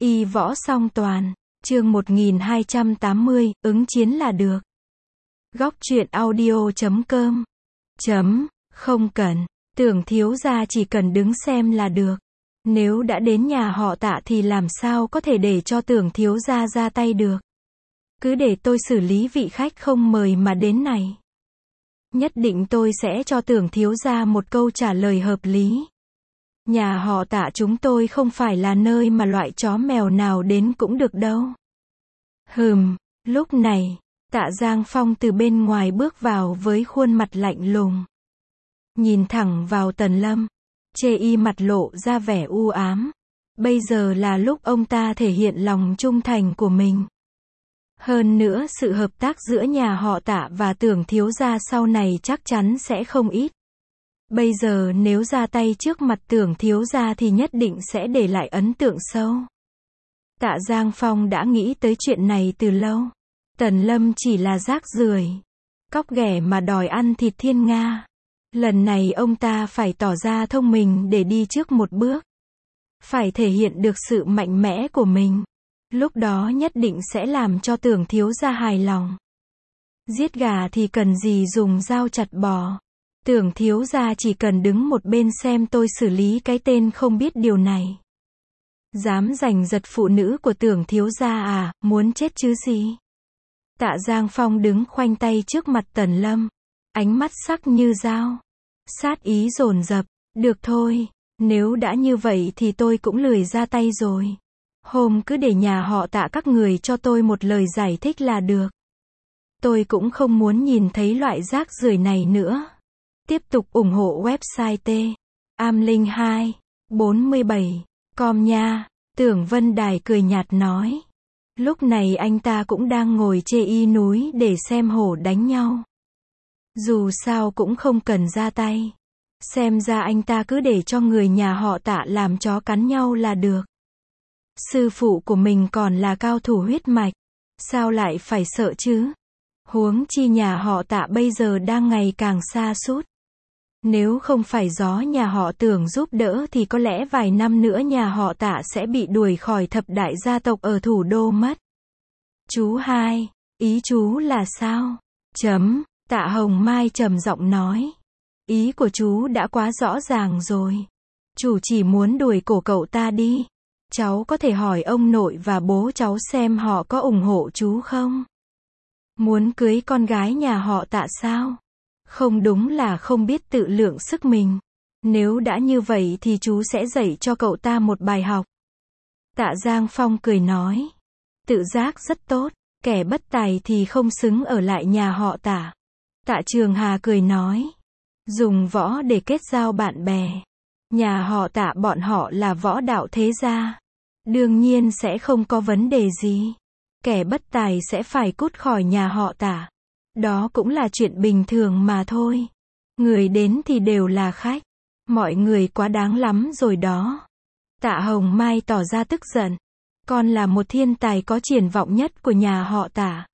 Y võ song toàn, chương 1280, ứng chiến là được. Góc truyện audio.com. Không cần, Tưởng thiếu gia chỉ cần đứng xem là được. Nếu đã đến nhà họ Tạ thì làm sao có thể để cho Tưởng thiếu gia ra tay được. Cứ để tôi xử lý vị khách không mời mà đến này. Nhất định tôi sẽ cho Tưởng thiếu gia một câu trả lời hợp lý. Nhà họ Tạ chúng tôi không phải là nơi mà loại chó mèo nào đến cũng được đâu. Lúc này, Tạ Giang Phong từ bên ngoài bước vào với khuôn mặt lạnh lùng. Nhìn thẳng vào Tần Lâm, chê y mặt lộ ra vẻ u ám. Bây giờ là lúc ông ta thể hiện lòng trung thành của mình. Hơn nữa sự hợp tác giữa nhà họ Tạ và Tưởng thiếu gia sau này chắc chắn sẽ không ít. Bây giờ nếu ra tay trước mặt Tưởng thiếu gia thì nhất định sẽ để lại ấn tượng sâu. Tạ Giang Phong đã nghĩ tới chuyện này từ lâu. Tần Lâm chỉ là rác rưởi, cóc ghẻ mà đòi ăn thịt thiên nga. Lần này ông ta phải tỏ ra thông minh để đi trước một bước. Phải thể hiện được sự mạnh mẽ của mình. Lúc đó nhất định sẽ làm cho Tưởng thiếu gia hài lòng. Giết gà thì cần gì dùng dao chặt bò. Tưởng thiếu gia chỉ cần đứng một bên xem tôi xử lý cái tên không biết điều này. Dám giành giật phụ nữ của Tưởng thiếu gia à, muốn chết chứ gì. Tạ Giang Phong đứng khoanh tay trước mặt Tần Lâm. Ánh mắt sắc như dao. Sát ý dồn dập. Được thôi, nếu đã như vậy thì tôi cũng lười ra tay rồi. Hôm cứ để nhà họ Tạ các người cho tôi một lời giải thích là được. Tôi cũng không muốn nhìn thấy loại rác rưởi này nữa. Tiếp tục ủng hộ website Am0247.com nha. Tưởng Vân Đài cười nhạt nói. Lúc này anh ta cũng đang ngồi chê y núi để xem hổ đánh nhau. Dù sao cũng không cần ra tay. Xem ra anh ta cứ để cho người nhà họ Tạ làm chó cắn nhau là được. Sư phụ của mình còn là cao thủ huyết mạch. Sao lại phải sợ chứ? Huống chi nhà họ Tạ bây giờ đang ngày càng sa sút. Nếu không phải gió nhà họ Tưởng giúp đỡ thì có lẽ vài năm nữa nhà họ Tạ sẽ bị đuổi khỏi thập đại gia tộc ở thủ đô mất. Chú hai, ý chú là sao? Tạ Hồng Mai trầm giọng nói. Ý của chú đã quá rõ ràng rồi. Chủ chỉ muốn đuổi cổ cậu ta đi. Cháu có thể hỏi ông nội và bố cháu xem họ có ủng hộ chú không? Muốn cưới con gái nhà họ Tạ sao? Không, đúng là không biết tự lượng sức mình. Nếu đã như vậy thì chú sẽ dạy cho cậu ta một bài học. Tạ Giang Phong cười nói. Tự giác rất tốt, kẻ bất tài thì không xứng ở lại nhà họ Tạ. Tạ Trường Hà cười nói. Dùng võ để kết giao bạn bè. Nhà họ Tạ bọn họ là võ đạo thế gia. Đương nhiên sẽ không có vấn đề gì. Kẻ bất tài sẽ phải cút khỏi nhà họ Tạ. Đó cũng là chuyện bình thường mà thôi. Người đến thì đều là khách. Mọi người quá đáng lắm rồi đó. Tạ Hồng Mai tỏ ra tức giận. Con là một thiên tài có triển vọng nhất của nhà họ Tạ.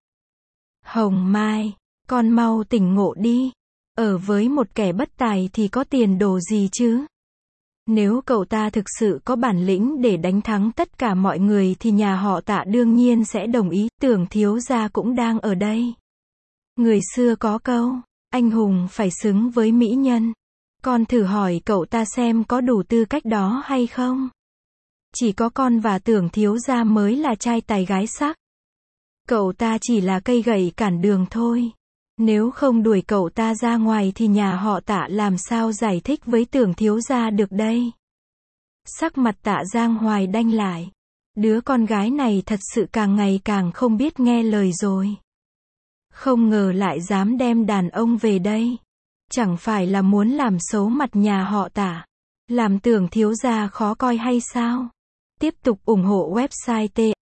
Hồng Mai, con mau tỉnh ngộ đi. Ở với một kẻ bất tài thì có tiền đồ gì chứ? Nếu cậu ta thực sự có bản lĩnh để đánh thắng tất cả mọi người thì nhà họ Tạ đương nhiên sẽ đồng ý. Tưởng thiếu gia cũng đang ở đây. Người xưa có câu, anh hùng phải xứng với mỹ nhân. Con thử hỏi cậu ta xem có đủ tư cách đó hay không? Chỉ có con và Tưởng thiếu gia mới là trai tài gái sắc. Cậu ta chỉ là cây gậy cản đường thôi. Nếu không đuổi cậu ta ra ngoài thì nhà họ Tạ làm sao giải thích với Tưởng thiếu gia được đây? Sắc mặt Tạ Giang Hoài đanh lại. Đứa con gái này thật sự càng ngày càng không biết nghe lời rồi. Không ngờ lại dám đem đàn ông về đây. Chẳng phải là muốn làm xấu mặt nhà họ Tạ. Làm Tưởng thiếu gia khó coi hay sao? Tiếp tục ủng hộ website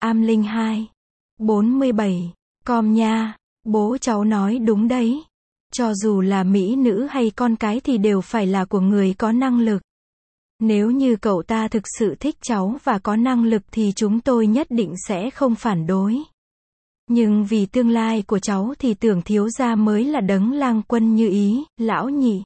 Am0247.com nha. Bố cháu nói đúng đấy. Cho dù là mỹ nữ hay con cái thì đều phải là của người có năng lực. Nếu như cậu ta thực sự thích cháu và có năng lực thì chúng tôi nhất định sẽ không phản đối. Nhưng vì tương lai của cháu thì Tưởng thiếu gia mới là đấng lang quân như ý, lão nhị.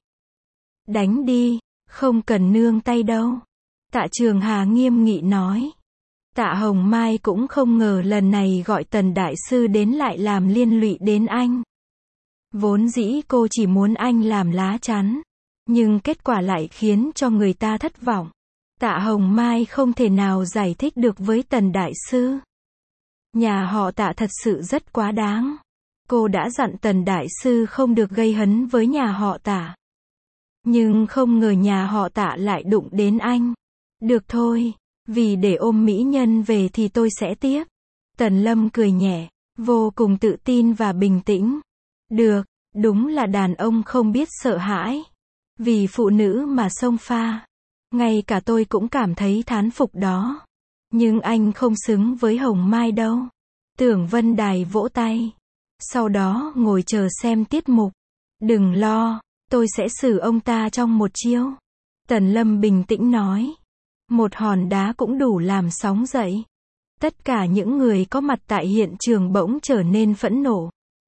Đánh đi, không cần nương tay đâu. Tạ Trường Hà nghiêm nghị nói. Tạ Hồng Mai cũng không ngờ lần này gọi Tần Đại Sư đến lại làm liên lụy đến anh. Vốn dĩ cô chỉ muốn anh làm lá chắn, nhưng kết quả lại khiến cho người ta thất vọng. Tạ Hồng Mai không thể nào giải thích được với Tần Đại Sư. Nhà họ Tạ thật sự rất quá đáng. Cô đã dặn Tần Đại Sư không được gây hấn với nhà họ Tạ. Nhưng không ngờ nhà họ Tạ lại đụng đến anh. Được thôi, vì để ôm mỹ nhân về thì tôi sẽ tiếp. Tần Lâm cười nhẹ, vô cùng tự tin và bình tĩnh. Được, đúng là đàn ông không biết sợ hãi. Vì phụ nữ mà xông pha. Ngay cả tôi cũng cảm thấy thán phục đó. Nhưng anh không xứng với Hồng Mai đâu. Tưởng Vân Đài vỗ tay. Sau đó ngồi chờ xem tiết mục. Đừng lo, tôi sẽ xử ông ta trong một chiêu. Tần Lâm bình tĩnh nói. Một hòn đá cũng đủ làm sóng dậy. Tất cả những người có mặt tại hiện trường bỗng trở nên phẫn nộ.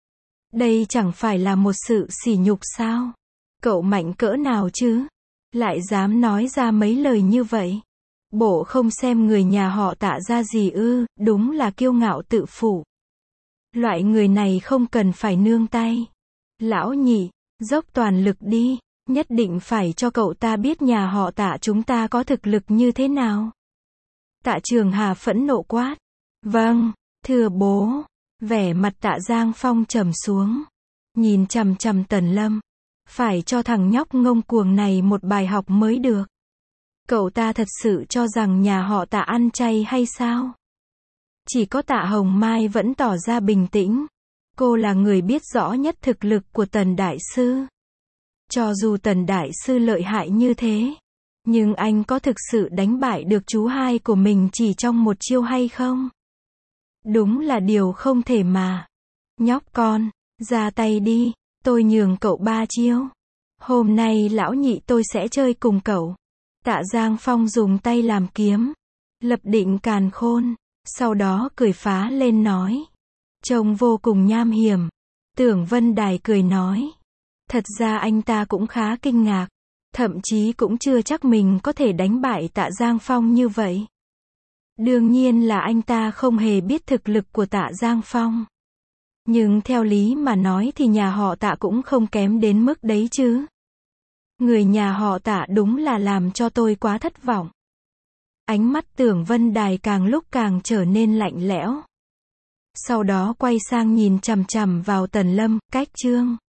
Đây chẳng phải là một sự sỉ nhục sao? Cậu mạnh cỡ nào chứ? Lại dám nói ra mấy lời như vậy? Bộ không xem người nhà họ Tạ ra gì ư? Đúng là kiêu ngạo tự phụ. Loại người này không cần phải nương tay. Lão Nhị, dốc toàn lực đi, nhất định phải cho cậu ta biết nhà họ Tạ chúng ta có thực lực như thế nào. Tạ Trường Hà phẫn nộ quát. Vâng, thưa bố. Vẻ mặt Tạ Giang Phong trầm xuống. Nhìn chằm chằm Tần Lâm. Phải cho thằng nhóc ngông cuồng này một bài học mới được. Cậu ta thật sự cho rằng nhà họ Tạ ăn chay hay sao? Chỉ có Tạ Hồng Mai vẫn tỏ ra bình tĩnh. Cô là người biết rõ nhất thực lực của Tần Đại Sư. Cho dù Tần Đại Sư lợi hại như thế, nhưng anh có thực sự đánh bại được chú hai của mình chỉ trong một chiêu hay không? Đúng là điều không thể mà. Nhóc con, ra tay đi, tôi nhường cậu 3 chiêu. Hôm nay lão nhị tôi sẽ chơi cùng cậu. Tạ Giang Phong dùng tay làm kiếm, lập định càn khôn, sau đó cười phá lên nói. Trông vô cùng nham hiểm. Tưởng Vân Đài cười nói. Thật ra anh ta cũng khá kinh ngạc. Thậm chí cũng chưa chắc mình có thể đánh bại Tạ Giang Phong như vậy. Đương nhiên là anh ta không hề biết thực lực của Tạ Giang Phong. Nhưng theo lý mà nói thì nhà họ Tạ cũng không kém đến mức đấy chứ. Người nhà họ Tạ đúng là làm cho tôi quá thất vọng. Ánh mắt Tưởng Vân Đài càng lúc càng trở nên lạnh lẽo. Sau đó quay sang nhìn chằm chằm vào Tần Lâm, Cách Trương.